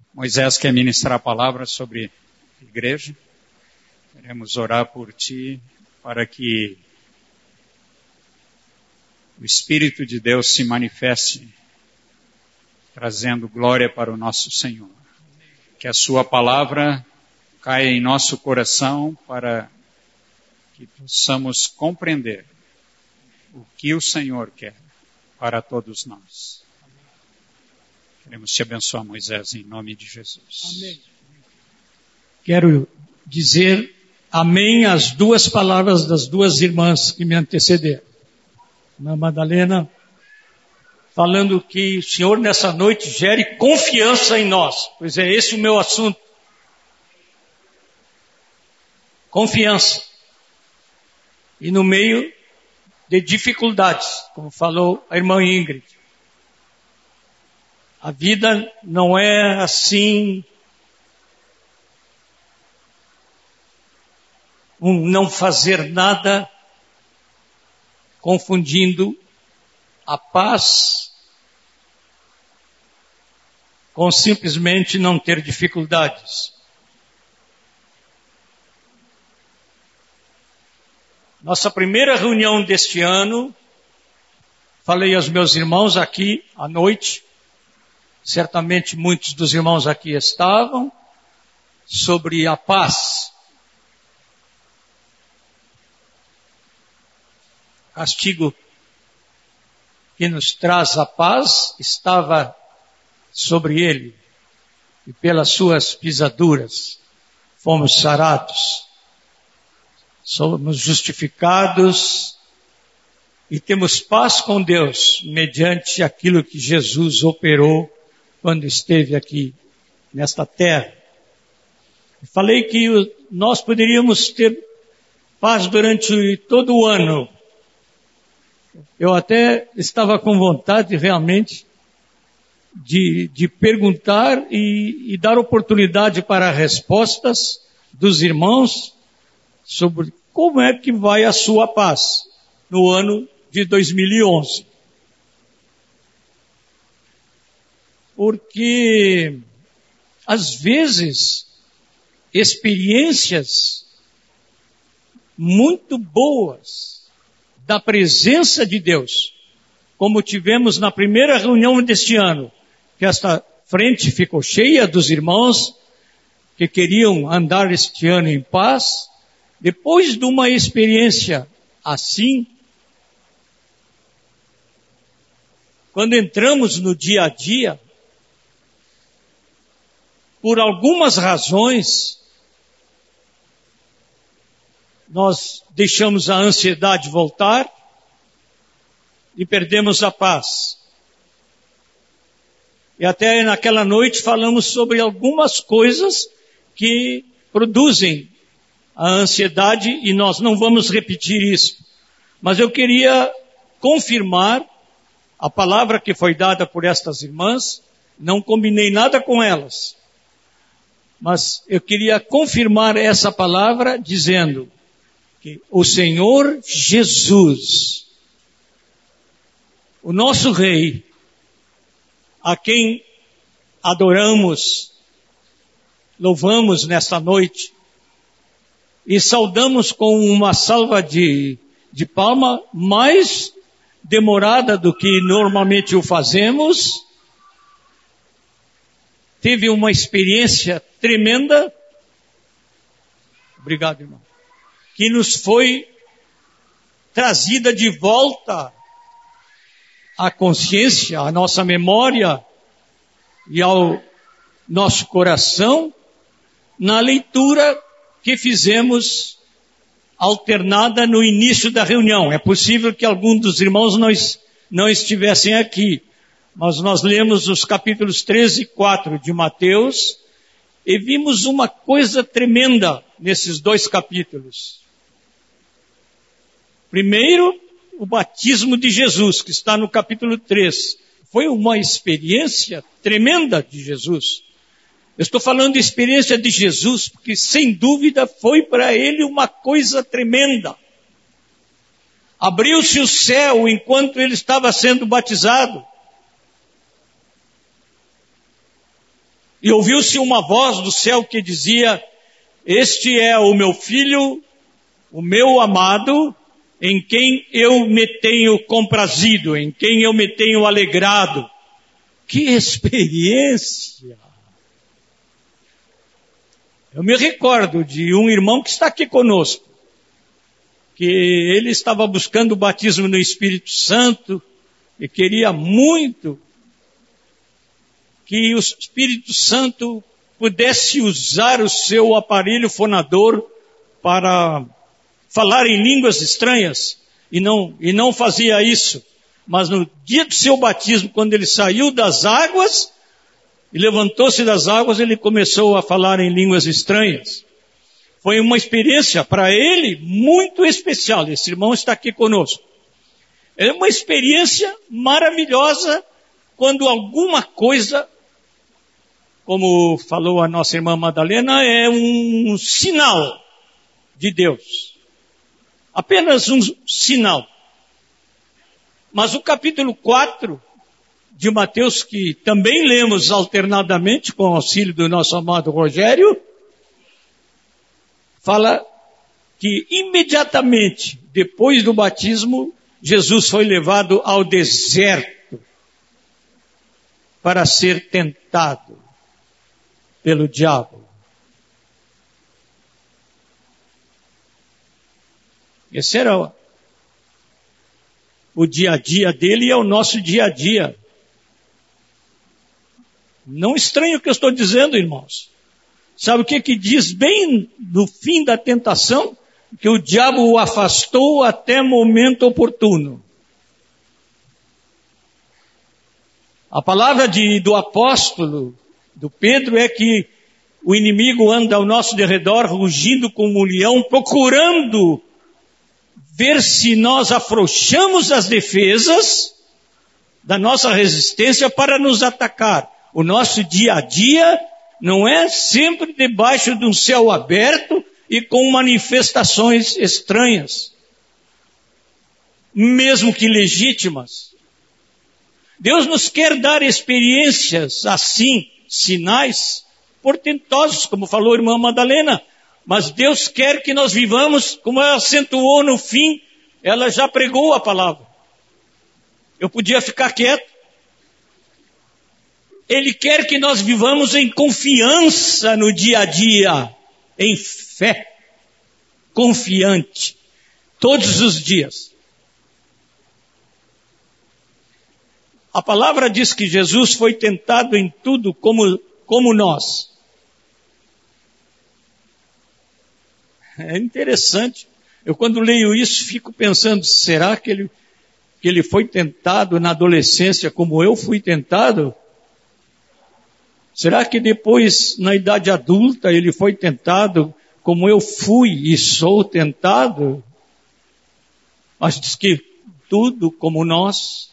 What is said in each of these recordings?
Moisés quer ministrar a palavra sobre a igreja. Queremos orar por ti para que o Espírito de Deus se manifeste, trazendo glória para o nosso Senhor. Que a sua palavra caia em nosso coração para que possamos compreender o que o Senhor quer para todos nós. Queremos te abençoar, Moisés, em nome de Jesus. Amém. Quero dizer amém às duas palavras das duas irmãs que me antecederam. Irmã Madalena, falando que o Senhor nessa noite gere confiança em nós. Pois é esse o meu assunto. Confiança. E no meio de dificuldades, como falou a irmã Ingrid. A vida não é assim, não fazer nada, confundindo a paz com simplesmente não ter dificuldades. Nossa primeira reunião deste ano, falei aos meus irmãos aqui à noite, certamente muitos dos irmãos aqui estavam, sobre a paz. Castigo que nos traz a paz estava sobre ele, e pelas suas pisaduras fomos sarados. Somos justificados e temos paz com Deus mediante aquilo que Jesus operou quando esteve aqui nesta terra. Falei que nós poderíamos ter paz durante todo o ano. Eu até estava com vontade realmente de perguntar e dar oportunidade para respostas dos irmãos sobre como é que vai a sua paz no ano de 2011. Porque, às vezes, experiências muito boas da presença de Deus, como tivemos na primeira reunião deste ano, que esta frente ficou cheia dos irmãos que queriam andar este ano em paz. Depois de uma experiência assim, quando entramos no dia a dia, por algumas razões, nós deixamos a ansiedade voltar e perdemos a paz. E até naquela noite falamos sobre algumas coisas que produzem a ansiedade e nós não vamos repetir isso. Mas eu queria confirmar a palavra que foi dada por estas irmãs, não combinei nada com elas. Mas eu queria confirmar essa palavra dizendo que o Senhor Jesus, o nosso Rei, a quem adoramos, louvamos nesta noite e saudamos com uma salva de palma mais demorada do que normalmente o fazemos, teve uma experiência tremenda, obrigado irmão, que nos foi trazida de volta à consciência, à nossa memória e ao nosso coração, na leitura que fizemos alternada no início da reunião. É possível que algum dos irmãos não estivessem aqui, mas nós lemos os capítulos 13 e 4 de Mateus e vimos uma coisa tremenda nesses dois capítulos. Primeiro, o batismo de Jesus, que está no capítulo 3. Foi uma experiência tremenda de Jesus. Eu estou falando de experiência de Jesus, porque sem dúvida foi para ele uma coisa tremenda. Abriu-se o céu enquanto ele estava sendo batizado. E ouviu-se uma voz do céu que dizia: este é o meu filho, o meu amado, em quem eu me tenho comprazido, em quem eu me tenho alegrado. Que experiência! Eu me recordo de um irmão que está aqui conosco, que ele estava buscando o batismo no Espírito Santo e queria muito que o Espírito Santo pudesse usar o seu aparelho fonador para falar em línguas estranhas, e não fazia isso. Mas no dia do seu batismo, quando ele saiu das águas e levantou-se das águas, ele começou a falar em línguas estranhas. Foi uma experiência para ele muito especial. Esse irmão está aqui conosco. É uma experiência maravilhosa quando alguma coisa, como falou a nossa irmã Madalena, é um sinal de Deus. Apenas um sinal. Mas o capítulo 4 de Mateus, que também lemos alternadamente com o auxílio do nosso amado Rogério, fala que imediatamente depois do batismo, Jesus foi levado ao deserto para ser tentado pelo diabo. Esse era o dia a dia dele e é o nosso dia a dia. Não estranhe o que eu estou dizendo, irmãos. Sabe o que diz bem no fim da tentação? Que o diabo o afastou até momento oportuno. A palavra do apóstolo, do Pedro, é que o inimigo anda ao nosso derredor, rugindo como um leão, procurando ver se nós afrouxamos as defesas da nossa resistência para nos atacar. O nosso dia a dia não é sempre debaixo de um céu aberto e com manifestações estranhas, mesmo que legítimas. Deus nos quer dar experiências assim, sinais portentosos, como falou a irmã Madalena, mas Deus quer que nós vivamos, como ela acentuou no fim, ela já pregou a palavra. Eu podia ficar quieto. Ele quer que nós vivamos em confiança no dia a dia, em fé, confiante, todos os dias. A palavra diz que Jesus foi tentado em tudo como nós. É interessante. Eu quando leio isso fico pensando, será que ele foi tentado na adolescência como eu fui tentado? Será que depois, na idade adulta, ele foi tentado como eu fui e sou tentado? Mas diz que tudo como nós.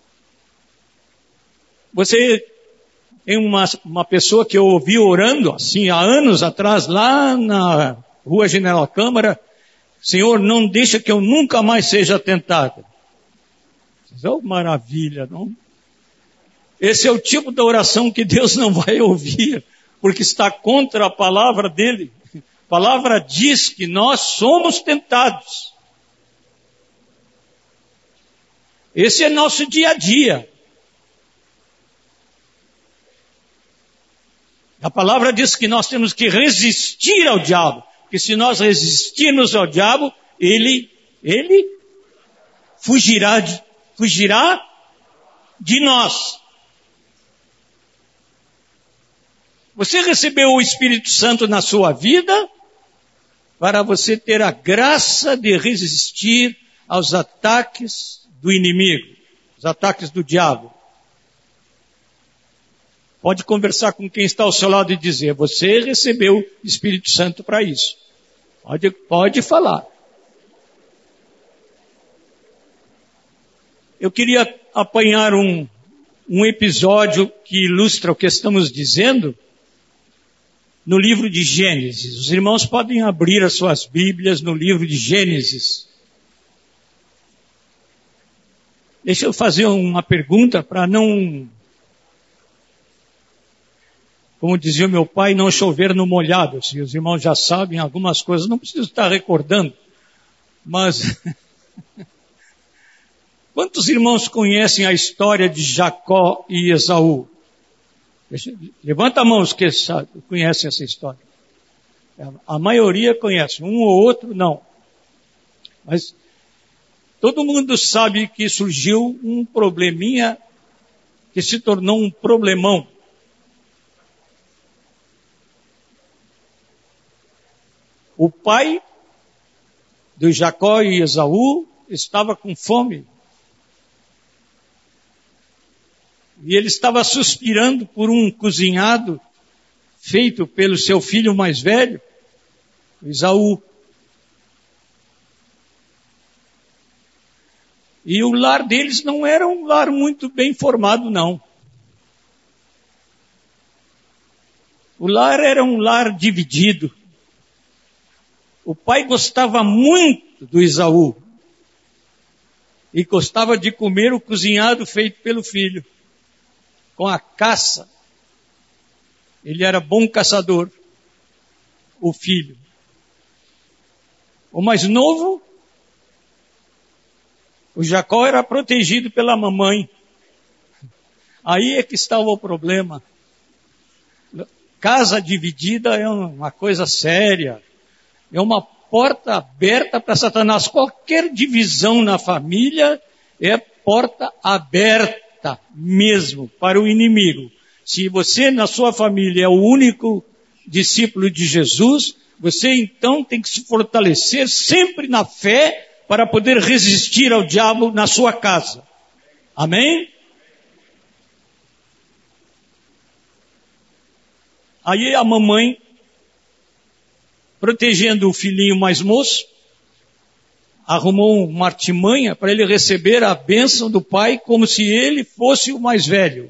Você tem uma pessoa que eu ouvi orando, assim, há anos atrás, lá na Rua General Câmara: Senhor, não deixa que eu nunca mais seja tentado. Oh, maravilha, não? Esse é o tipo da oração que Deus não vai ouvir, porque está contra a palavra dele. A palavra diz que nós somos tentados. Esse é nosso dia a dia. A palavra diz que nós temos que resistir ao diabo, porque se nós resistirmos ao diabo, ele fugirá de nós. Você recebeu o Espírito Santo na sua vida para você ter a graça de resistir aos ataques do inimigo, os ataques do diabo. Pode conversar com quem está ao seu lado e dizer: você recebeu o Espírito Santo para isso. Pode falar. Eu queria apanhar um episódio que ilustra o que estamos dizendo no livro de Gênesis. Os irmãos podem abrir as suas Bíblias no livro de Gênesis. Deixa eu fazer uma pergunta para não Como dizia o meu pai, não chover no molhado. Se os irmãos já sabem algumas coisas, não preciso estar recordando. Mas, quantos irmãos conhecem a história de Jacó e Esaú? Levanta a mão os que conhecem essa história. A maioria conhece, um ou outro não. Mas todo mundo sabe que surgiu um probleminha que se tornou um problemão. O pai de Jacó e Esaú estava com fome. E ele estava suspirando por um cozinhado feito pelo seu filho mais velho, Esaú. E o lar deles não era um lar muito bem formado, não. O lar era um lar dividido. O pai gostava muito do Esaú e gostava de comer o cozinhado feito pelo filho, com a caça. Ele era bom caçador, o filho. O mais novo, o Jacó, era protegido pela mamãe. Aí é que estava o problema. Casa dividida é uma coisa séria. É uma porta aberta para Satanás. Qualquer divisão na família é porta aberta mesmo para o inimigo. Se você na sua família é o único discípulo de Jesus, você então tem que se fortalecer sempre na fé para poder resistir ao diabo na sua casa. Amém? Aí a mamãe, protegendo o filhinho mais moço, arrumou uma artimanha para ele receber a bênção do pai como se ele fosse o mais velho.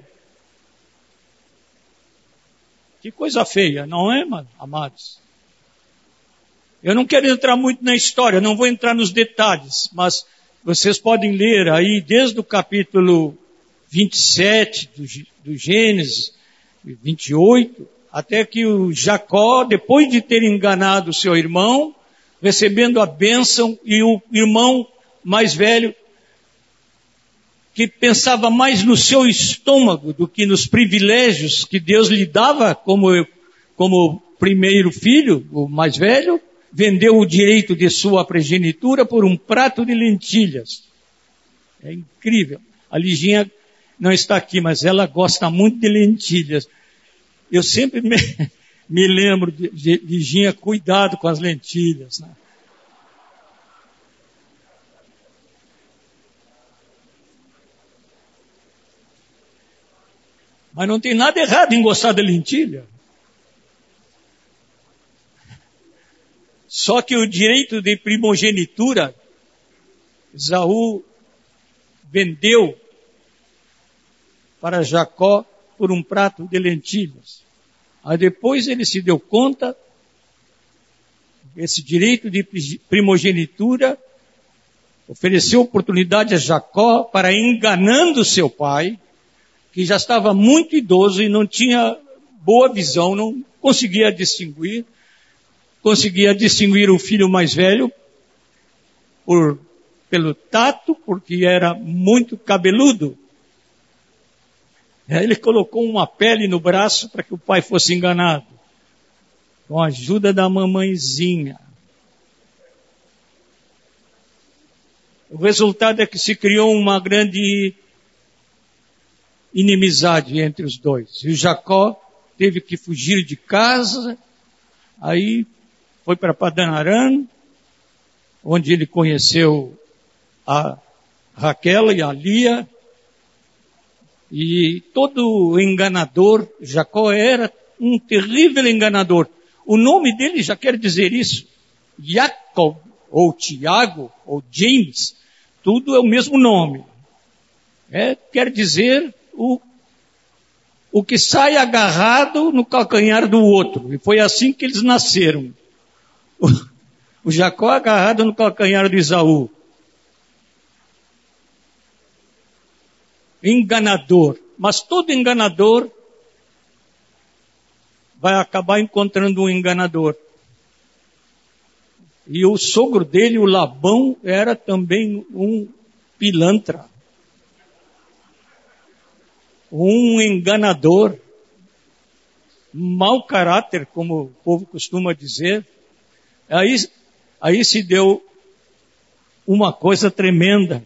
Que coisa feia, não é, amados? Eu não quero entrar muito na história, não vou entrar nos detalhes, mas vocês podem ler aí desde o capítulo 27 do Gênesis, 28, até que o Jacó, depois de ter enganado o seu irmão, recebendo a bênção, e o irmão mais velho, que pensava mais no seu estômago do que nos privilégios que Deus lhe dava como primeiro filho, o mais velho, vendeu o direito de sua primogenitura por um prato de lentilhas. É incrível. A Liginha não está aqui, mas ela gosta muito de lentilhas. Eu sempre me lembro de Liginha, cuidado com as lentilhas, né? Mas não tem nada errado em gostar de lentilha. Só que o direito de primogenitura, Esaú vendeu para Jacó por um prato de lentilhas. Aí depois ele se deu conta, esse direito de primogenitura ofereceu oportunidade a Jacó para, enganando seu pai, que já estava muito idoso e não tinha boa visão, não conseguia distinguir o filho mais velho pelo tato, porque era muito cabeludo. Aí ele colocou uma pele no braço para que o pai fosse enganado, com a ajuda da mamãezinha. O resultado é que se criou uma grande inimizade entre os dois. E o Jacó teve que fugir de casa, aí foi para Padan Aram, onde ele conheceu a Raquel e a Lia, e todo enganador, Jacó era um terrível enganador. O nome dele já quer dizer isso. Jacob, ou Tiago, ou James, tudo é o mesmo nome. Quer dizer o que sai agarrado no calcanhar do outro. E foi assim que eles nasceram. O Jacó agarrado no calcanhar de Esaú. Enganador. Mas todo enganador vai acabar encontrando um enganador. E o sogro dele, o Labão, era também um pilantra, um enganador, mau caráter, como o povo costuma dizer. Aí se deu uma coisa tremenda.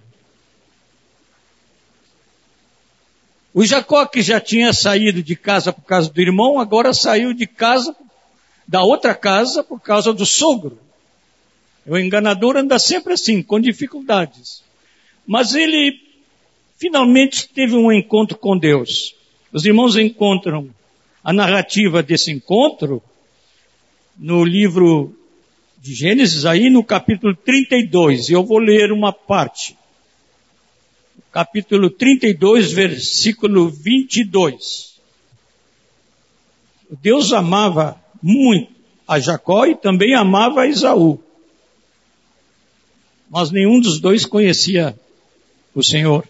O Jacó, que já tinha saído de casa por causa do irmão, agora saiu de casa, da outra casa, por causa do sogro. O enganador anda sempre assim, com dificuldades. Mas ele finalmente teve um encontro com Deus. Os irmãos encontram a narrativa desse encontro no livro de Gênesis, aí no capítulo 32. E eu vou ler uma parte. Capítulo 32, versículo 22. Deus amava muito a Jacó e também amava a Esaú. Mas nenhum dos dois conhecia o Senhor.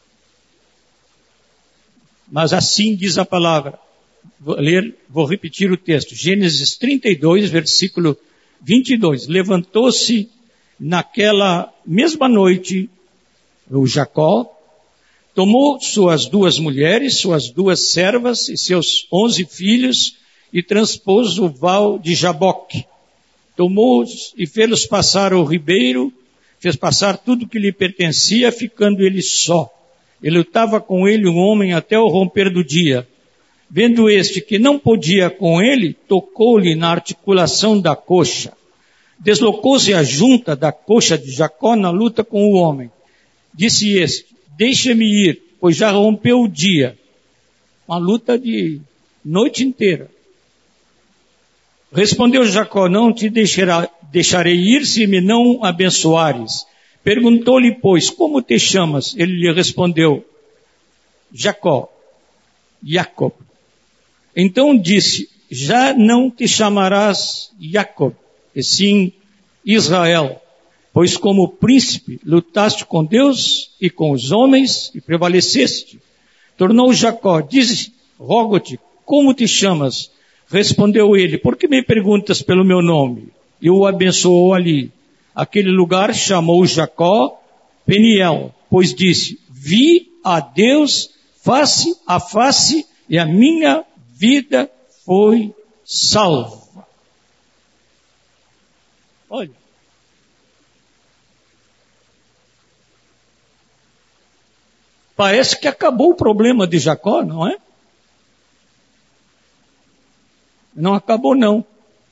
Mas assim diz a palavra. Vou repetir o texto. Gênesis 32, versículo 22. Levantou-se naquela mesma noite o Jacó, tomou suas 2 mulheres, suas 2 servas e seus 11 filhos e transpôs o val de Jaboque. Tomou-os e fez-los passar o ribeiro, fez passar tudo que lhe pertencia, ficando ele só. E lutava com ele um homem até o romper do dia. Vendo este que não podia com ele, tocou-lhe na articulação da coxa. Deslocou-se a junta da coxa de Jacó na luta com o homem. Disse este: deixa-me ir, pois já rompeu o dia. Uma luta de noite inteira. Respondeu Jacó: não te deixarei ir se me não abençoares. Perguntou-lhe, pois, como te chamas? Ele lhe respondeu: Jacó. Jacob. Então disse: já não te chamarás Jacob, e sim Israel, pois como príncipe lutaste com Deus e com os homens e prevaleceste. Tornou Jacó: diz, rogo-te, como te chamas? Respondeu ele: por que me perguntas pelo meu nome? E o abençoou ali. Aquele lugar chamou Jacó Peniel, pois disse: vi a Deus face a face e a minha vida foi salva. Olha. Parece que acabou o problema de Jacó, não é? Não acabou, não.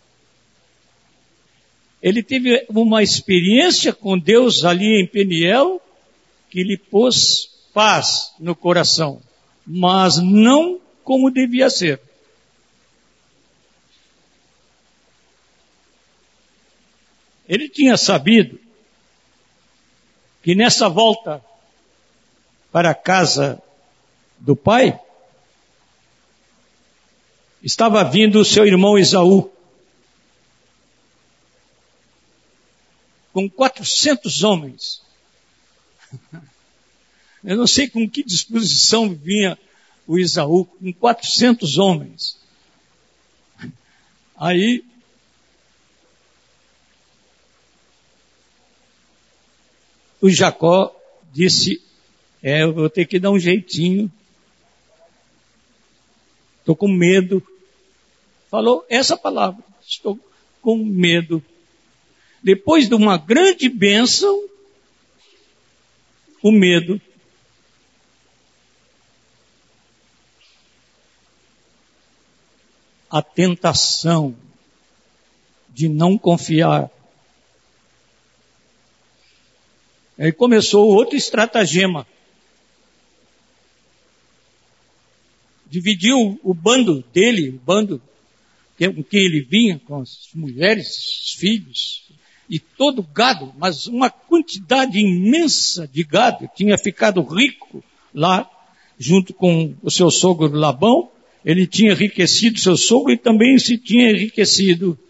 Ele teve uma experiência com Deus ali em Peniel que lhe pôs paz no coração, mas não como devia ser. Ele tinha sabido que nessa volta para a casa do pai, estava vindo o seu irmão Esaú, com 400 homens. Eu não sei com que disposição vinha o Esaú, com 400 homens. Aí, o Jacó disse: eu vou ter que dar um jeitinho. Estou com medo. Falou essa palavra: estou com medo. Depois de uma grande bênção, o medo. A tentação de não confiar. Aí começou outro estratagema. Dividiu o bando dele, o bando com que ele vinha, com as mulheres, os filhos, e todo o gado, mas uma quantidade imensa de gado. Tinha ficado rico lá, junto com o seu sogro Labão. Ele tinha enriquecido seu sogro e também se tinha enriquecido.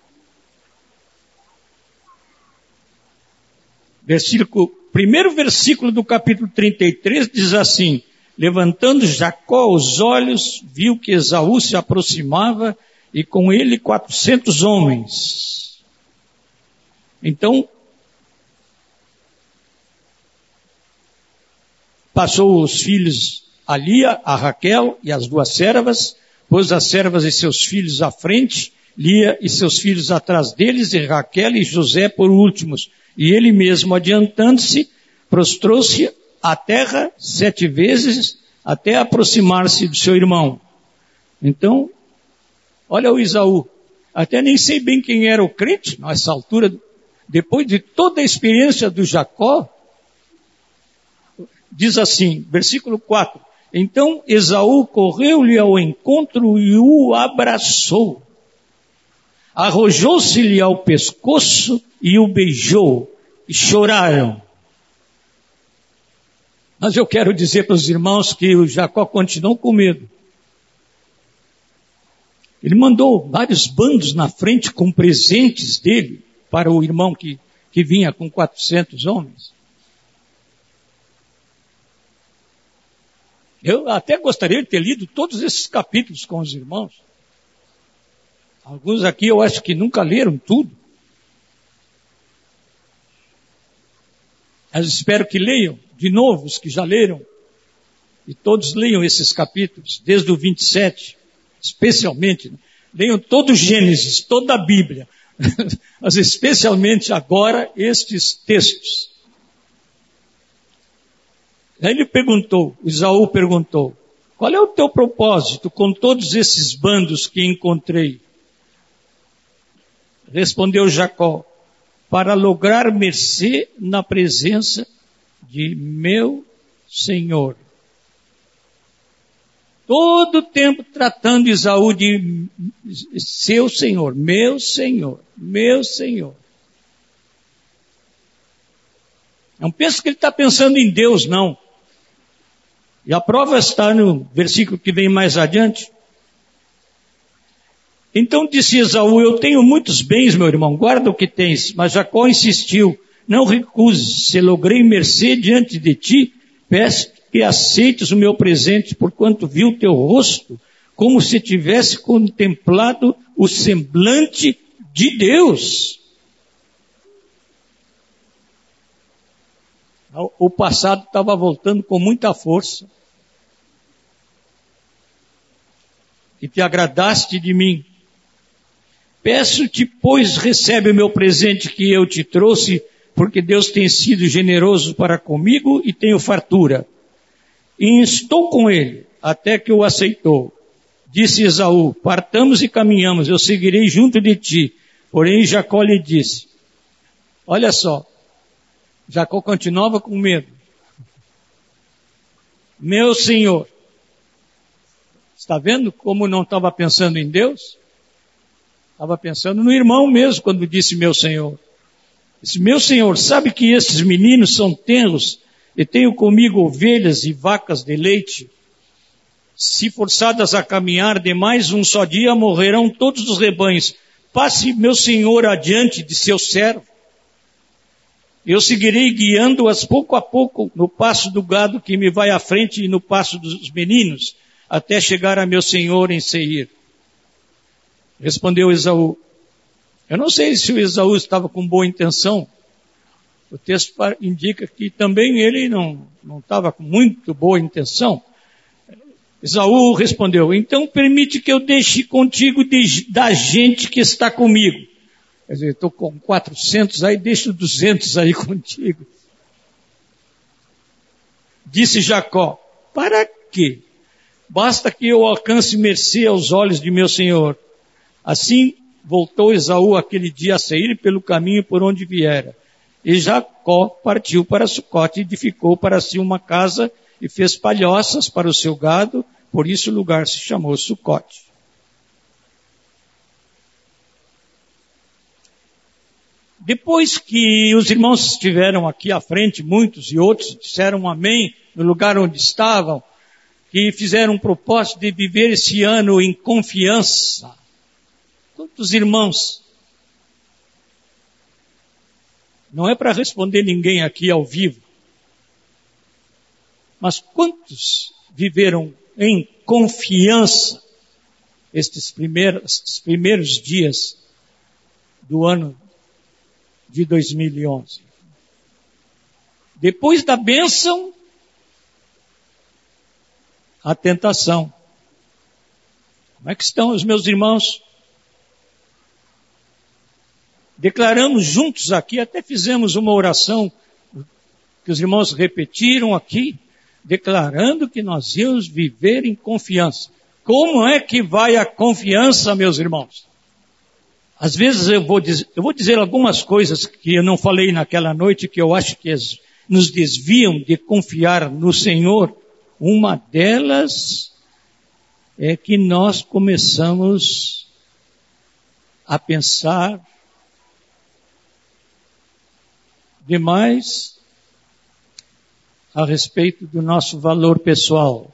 Primeiro versículo do capítulo 33 diz assim: levantando Jacó os olhos, viu que Esaú se aproximava e com ele 400 homens. Então, passou os filhos a Lia, a Raquel e as 2 servas, pôs as servas e seus filhos à frente, Lia e seus filhos atrás deles, e Raquel e José por últimos. E ele mesmo, adiantando-se, prostrou-se à terra 7 vezes, até aproximar-se do seu irmão. Então, olha o Esaú. Até nem sei bem quem era o crente, nessa altura, depois de toda a experiência do Jacó. Diz assim, versículo 4. Então Esaú correu-lhe ao encontro e o abraçou. Arrojou-se-lhe ao pescoço e o beijou. E choraram. Mas eu quero dizer para os irmãos que o Jacó continuou com medo. Ele mandou vários bandos na frente com presentes dele para o irmão que vinha com 400 homens. Eu até gostaria de ter lido todos esses capítulos com os irmãos. Alguns aqui eu acho que nunca leram tudo. Mas espero que leiam de novo os que já leram. E todos leiam esses capítulos, desde o 27, especialmente. Leiam todo o Gênesis, toda a Bíblia. Mas especialmente agora estes textos. Aí ele perguntou, Esaú perguntou, qual é o teu propósito com todos esses bandos que encontrei? Respondeu Jacó, para lograr mercê na presença de meu Senhor. Todo o tempo tratando Esaú de seu Senhor, meu Senhor, meu Senhor. Não penso que ele está pensando em Deus, não. E a prova está no versículo que vem mais adiante. Então disse Esaú, eu tenho muitos bens, meu irmão, guarda o que tens. Mas Jacó insistiu, não recuses, se logrei mercê diante de ti, peço que aceites o meu presente, porquanto vi o teu rosto, como se tivesse contemplado o semblante de Deus. O passado estava voltando com muita força. E te agradaste de mim. Peço-te, pois, recebe o meu presente que eu te trouxe, porque Deus tem sido generoso para comigo e tenho fartura. E estou com ele, até que o aceitou. Disse Esaú, partamos e caminhamos, eu seguirei junto de ti. Porém Jacó lhe disse, olha só, Jacó continuava com medo. Meu Senhor, está vendo como não estava pensando em Deus? Estava pensando no irmão mesmo quando disse meu Senhor. Disse, meu Senhor, sabe que esses meninos são tenros e tenho comigo ovelhas e vacas de leite? Se forçadas a caminhar de mais um só dia, morrerão todos os rebanhos. Passe meu Senhor adiante de seu servo. Eu seguirei guiando-as pouco a pouco no passo do gado que me vai à frente e no passo dos meninos, até chegar a meu Senhor em Seir. Respondeu Esaú. Eu não sei se o Esaú estava com boa intenção. O texto indica que também ele não estava com muito boa intenção. Esaú respondeu, então permite que eu deixe contigo da gente que está comigo. Quer dizer, estou com 400 aí, deixo 200 aí contigo. Disse Jacó, para quê? Basta que eu alcance mercê aos olhos de meu senhor. Assim voltou Esaú aquele dia a sair pelo caminho por onde viera. E Jacó partiu para Sucote e edificou para si uma casa e fez palhoças para o seu gado, por isso o lugar se chamou Sucote. Depois que os irmãos estiveram aqui à frente, muitos e outros disseram amém no lugar onde estavam, que fizeram um propósito de viver esse ano em confiança. Quantos irmãos? Não é para responder ninguém aqui ao vivo, mas quantos viveram em confiança estes primeiros dias do ano de 2011. Depois da bênção, a tentação. Como é que estão os meus irmãos? Declaramos juntos aqui, até fizemos uma oração que os irmãos repetiram aqui, declarando que nós íamos viver em confiança. Como é que vai a confiança, meus irmãos? Às vezes eu vou dizer algumas coisas que eu não falei naquela noite, que eu acho que nos desviam de confiar no Senhor. Uma delas é que nós começamos a pensar demais a respeito do nosso valor pessoal.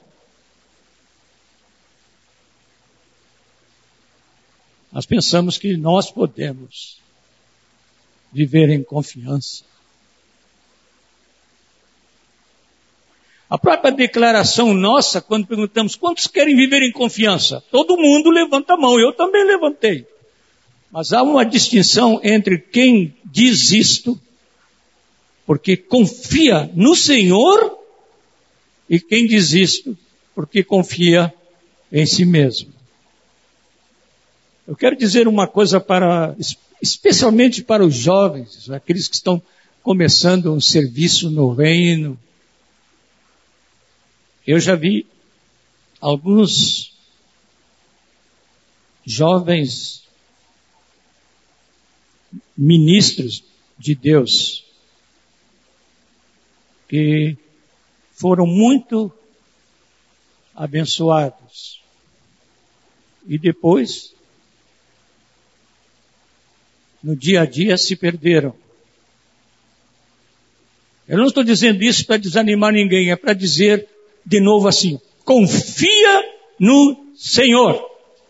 Nós pensamos que nós podemos viver em confiança. A própria declaração nossa, quando perguntamos quantos querem viver em confiança, todo mundo levanta a mão, eu também levantei. Mas há uma distinção entre quem diz isto, porque confia no Senhor, e quem diz isto, porque confia em si mesmo. Eu quero dizer uma coisa especialmente para os jovens, aqueles que estão começando um serviço no reino. Eu já vi alguns jovens ministros de Deus que foram muito abençoados e depois, no dia a dia, se perderam. Eu não estou dizendo isso para desanimar ninguém, é para dizer de novo assim, confia no Senhor.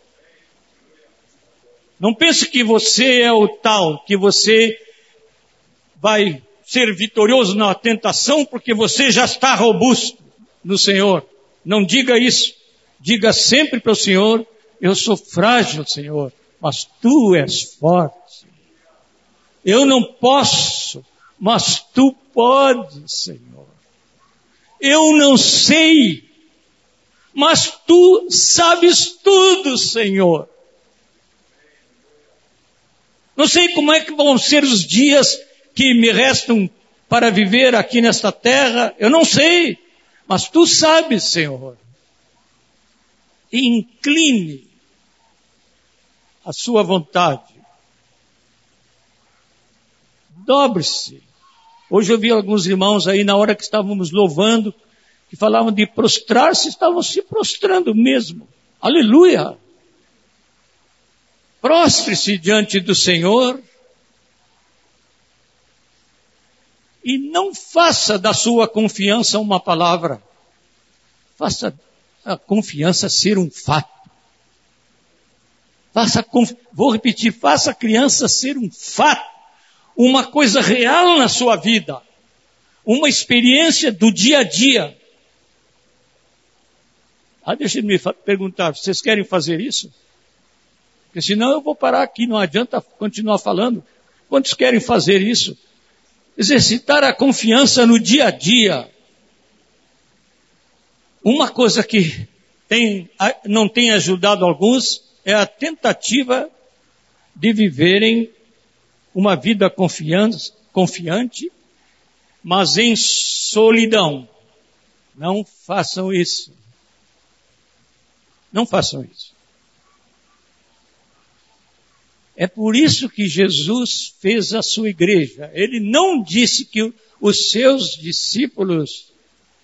Não pense que você é o tal, que você vai ser vitorioso na tentação porque você já está robusto no Senhor. Não diga isso. Diga sempre para o Senhor, eu sou frágil, Senhor, mas Tu és forte. Eu não posso, mas Tu podes, Senhor. Eu não sei, mas Tu sabes tudo, Senhor. Não sei como é que vão ser os dias que me restam para viver aqui nesta terra, eu não sei, mas Tu sabes, Senhor. E incline a Sua vontade. Dobre-se. Hoje eu vi alguns irmãos aí, na hora que estávamos louvando, que falavam de prostrar-se, estavam se prostrando mesmo. Aleluia! Prostre-se diante do Senhor e não faça da sua confiança uma palavra. Faça a confiança ser um fato. Vou repetir, faça a criança ser um fato. Uma coisa real na sua vida, uma experiência do dia a dia. Deixa-me perguntar, vocês querem fazer isso? Porque senão eu vou parar aqui, não adianta continuar falando. Quantos querem fazer isso? Exercitar a confiança no dia a dia. Uma coisa que não tem ajudado alguns é a tentativa de viverem uma vida confiante, mas em solidão. Não façam isso. Não façam isso. É por isso que Jesus fez a sua igreja. Ele não disse que os seus discípulos,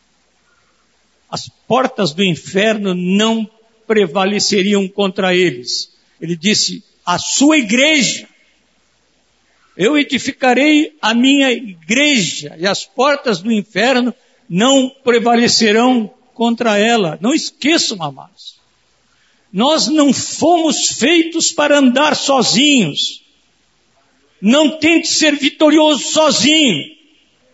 as portas do inferno não prevaleceriam contra eles. Ele disse, a sua igreja. Eu edificarei a minha igreja e as portas do inferno não prevalecerão contra ela. Não esqueçam, amados. Nós não fomos feitos para andar sozinhos. Não tente ser vitorioso sozinho.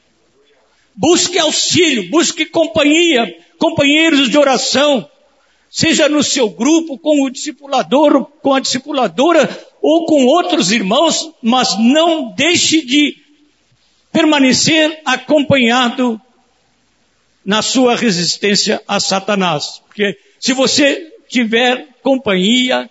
Busque auxílio, busque companhia, companheiros de oração. seja no seu grupo, com o discipulador, com a discipuladora ou com outros irmãos, mas não deixe de permanecer acompanhado na sua resistência a Satanás. Porque se você tiver companhia,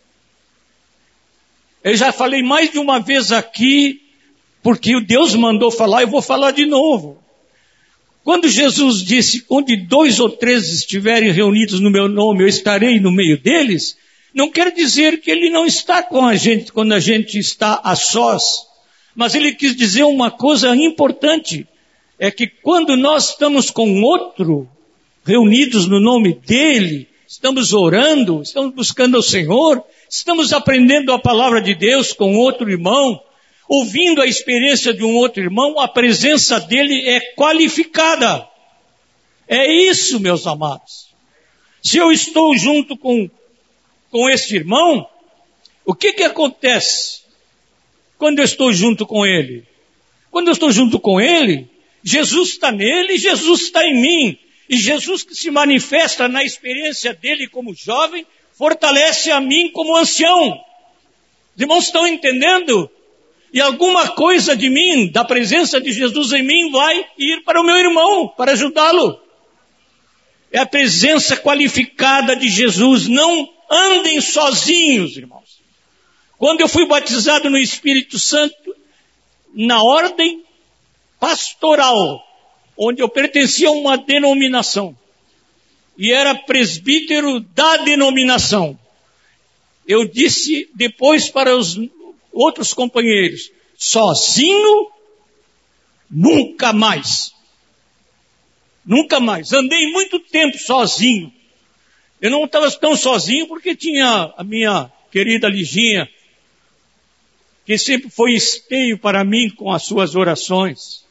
eu já falei mais de uma vez aqui, porque o Deus mandou falar, eu vou falar de novo. Quando Jesus disse, onde 2 ou 3 estiverem reunidos no meu nome, eu estarei no meio deles, não quer dizer que ele não está com a gente quando a gente está a sós. Mas ele quis dizer uma coisa importante, é que quando nós estamos com outro, reunidos no nome dele, estamos orando, estamos buscando ao Senhor, estamos aprendendo a palavra de Deus com outro irmão, ouvindo a experiência de um outro irmão, a presença dele é qualificada. É isso, meus amados. Se eu estou junto com este irmão, o que acontece quando eu estou junto com ele? Quando eu estou junto com ele, Jesus está nele e Jesus está em mim. E Jesus que se manifesta na experiência dele como jovem, fortalece a mim como ancião. Os irmãos estão entendendo? E alguma coisa de mim, da presença de Jesus em mim, vai ir para o meu irmão, para ajudá-lo. É a presença qualificada de Jesus. Não andem sozinhos, irmãos. Quando eu fui batizado no Espírito Santo, na ordem pastoral, onde eu pertencia a uma denominação, e era presbítero da denominação, eu disse depois para os outros companheiros, sozinho, nunca mais. Nunca mais. Andei muito tempo sozinho. Eu não estava tão sozinho porque tinha a minha querida Liginha, que sempre foi esteio para mim com as suas orações.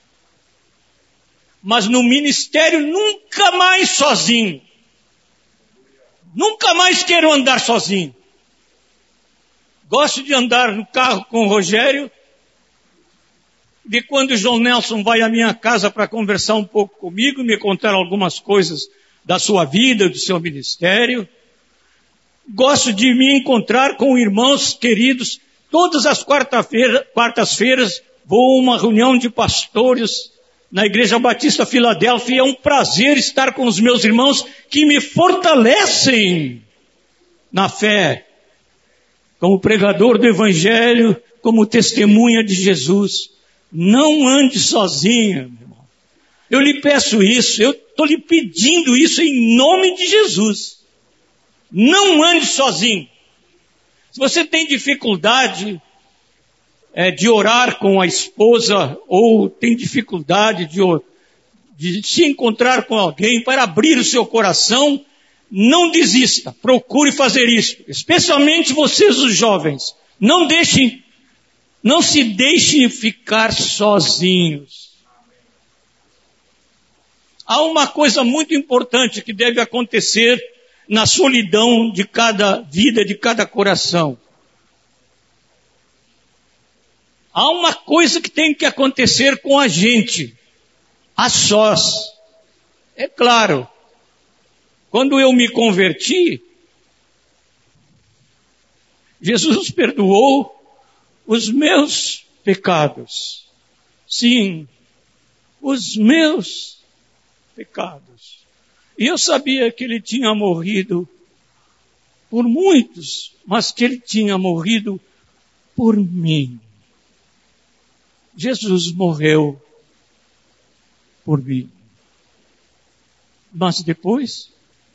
Mas no ministério nunca mais sozinho. Nunca mais quero andar sozinho. Gosto de andar no carro com o Rogério. De quando o João Nelson vai à minha casa para conversar um pouco comigo, me contar algumas coisas da sua vida, do seu ministério. Gosto de me encontrar com irmãos queridos. Todas as quartas-feiras vou a uma reunião de pastores na Igreja Batista Filadélfia. É um prazer estar com os meus irmãos que me fortalecem na fé. Como pregador do Evangelho, como testemunha de Jesus. Não ande sozinho, meu irmão. Eu lhe peço isso, eu estou lhe pedindo isso em nome de Jesus. Não ande sozinho. Se você tem dificuldade de orar com a esposa, ou tem dificuldade de se encontrar com alguém para abrir o seu coração, não desista, procure fazer isso. Especialmente vocês, os jovens. Não se deixem ficar sozinhos. Há uma coisa muito importante que deve acontecer na solidão de cada vida, de cada coração. Há uma coisa que tem que acontecer com a gente, a sós. É claro, quando eu me converti, Jesus perdoou os meus pecados. Sim, os meus pecados. E eu sabia que ele tinha morrido por muitos, mas que ele tinha morrido por mim. Jesus morreu por mim. Mas depois,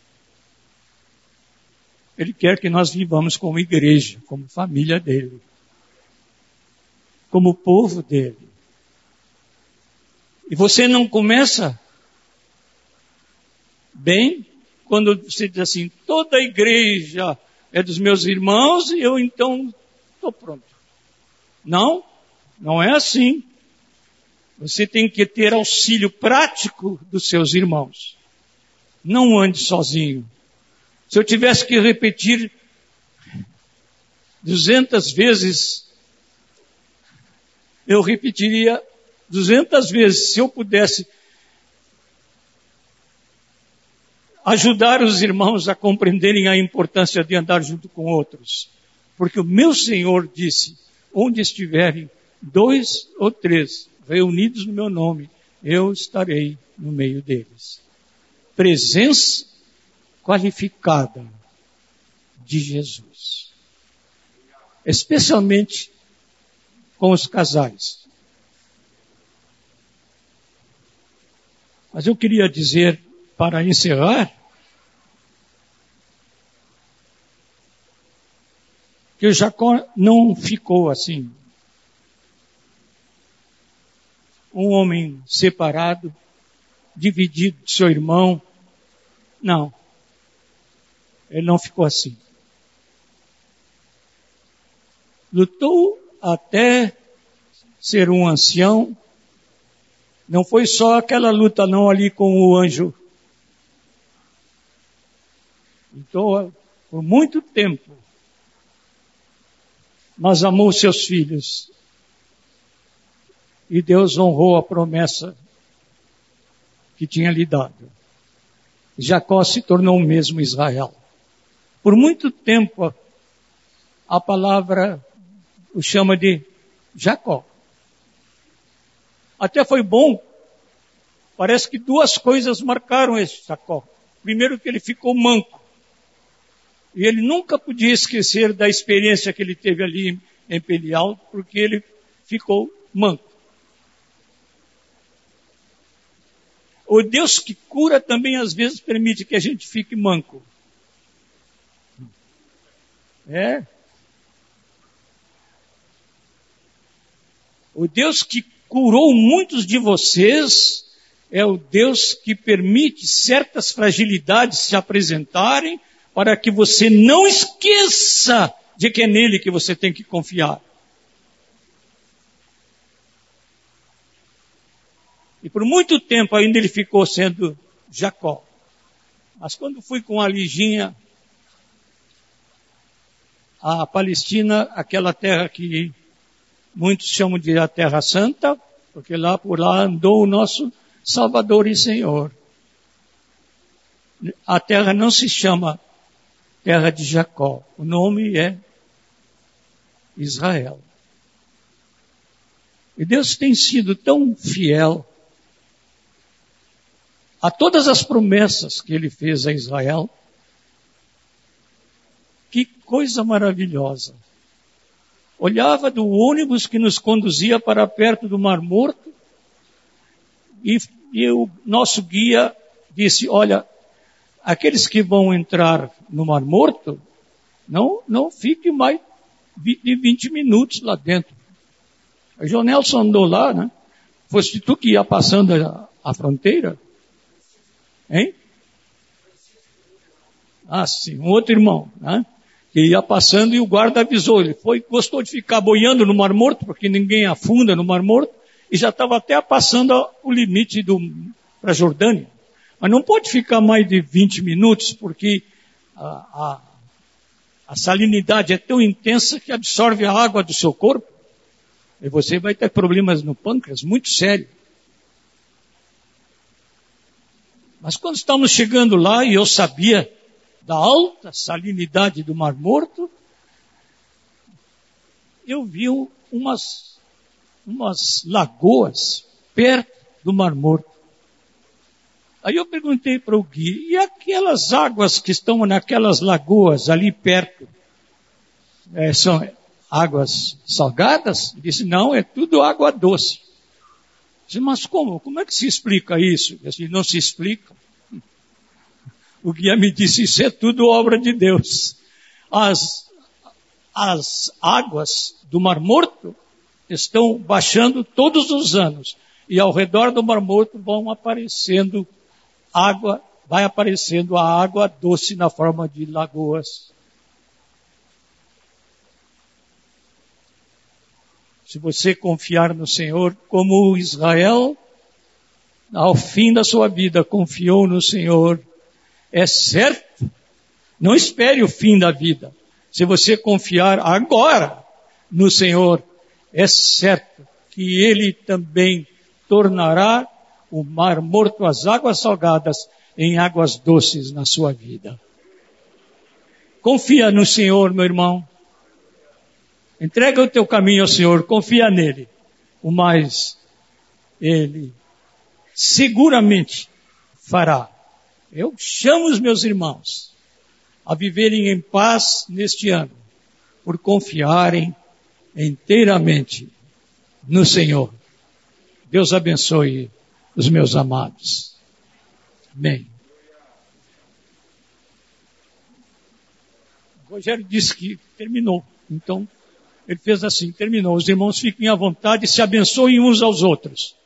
ele quer que nós vivamos como igreja, como família dele, como povo dele. E você não começa bem quando você diz assim, toda a igreja é dos meus irmãos e eu então estou pronto. Não, não é assim. Você tem que ter auxílio prático dos seus irmãos. Não ande sozinho. Se eu tivesse que repetir 200 vezes, eu repetiria 200 vezes, se eu pudesse ajudar os irmãos a compreenderem a importância de andar junto com outros. Porque o meu Senhor disse, onde estiverem 2 ou 3 reunidos no meu nome, eu estarei no meio deles. Presença qualificada de Jesus. Especialmente com os casais. Mas eu queria dizer, para encerrar, que o Jacó não ficou assim. Um homem separado, dividido de seu irmão. Não. Ele não ficou assim. Lutou até ser um ancião. Não foi só aquela luta não ali com o anjo. Lutou por muito tempo. Mas amou seus filhos. E Deus honrou a promessa que tinha lhe dado. Jacó se tornou o mesmo Israel. Por muito tempo, a palavra o chama de Jacó. Até foi bom. Parece que 2 coisas marcaram esse Jacó. Primeiro que ele ficou manco. E ele nunca podia esquecer da experiência que ele teve ali em Peniel, porque ele ficou manco. O Deus que cura também às vezes permite que a gente fique manco. O Deus que curou muitos de vocês é o Deus que permite certas fragilidades se apresentarem para que você não esqueça de que é nele que você tem que confiar. E por muito tempo ainda ele ficou sendo Jacó. Mas quando fui com a Liginha à Palestina, aquela terra que muitos chamam de a Terra Santa, porque por lá andou o nosso Salvador e Senhor. A terra não se chama terra de Jacó. O nome é Israel. E Deus tem sido tão fiel a todas as promessas que Ele fez a Israel. Que coisa maravilhosa. Olhava do ônibus que nos conduzia para perto do Mar Morto e o nosso guia disse, olha, aqueles que vão entrar no Mar Morto, não fiquem mais de 20 minutos lá dentro. O João Nelson andou lá, né? Foste tu que ia passando a fronteira? Hein? Ah, sim, um outro irmão, né? Que ia passando e o guarda avisou. Ele gostou de ficar boiando no Mar Morto, porque ninguém afunda no Mar Morto, e já estava até passando o limite para a Jordânia. Mas não pode ficar mais de 20 minutos, porque a salinidade é tão intensa que absorve a água do seu corpo. E você vai ter problemas no pâncreas, muito sério. Mas quando estamos chegando lá, e eu sabia da alta salinidade do Mar Morto, eu vi umas lagoas perto do Mar Morto. Aí eu perguntei para o guia, e aquelas águas que estão naquelas lagoas ali perto, são águas salgadas? Ele disse, não, é tudo água doce. Eu disse, mas como? Como é que se explica isso? Eu disse, não se explica. O guia me disse, isso é tudo obra de Deus. As águas do Mar Morto estão baixando todos os anos. E ao redor do Mar Morto vai aparecendo a água doce na forma de lagoas. Se você confiar no Senhor, como Israel, ao fim da sua vida, confiou no Senhor, é certo, não espere o fim da vida. Se você confiar agora no Senhor, é certo que Ele também tornará o Mar Morto, as águas salgadas, em águas doces na sua vida. Confia no Senhor, meu irmão. Entrega o teu caminho ao Senhor, confia nele. O mais Ele seguramente fará. Eu chamo os meus irmãos a viverem em paz neste ano, por confiarem inteiramente no Senhor. Deus abençoe os meus amados. Amém. O Rogério disse que terminou. Então, ele fez assim, terminou. Os irmãos fiquem à vontade e se abençoem uns aos outros.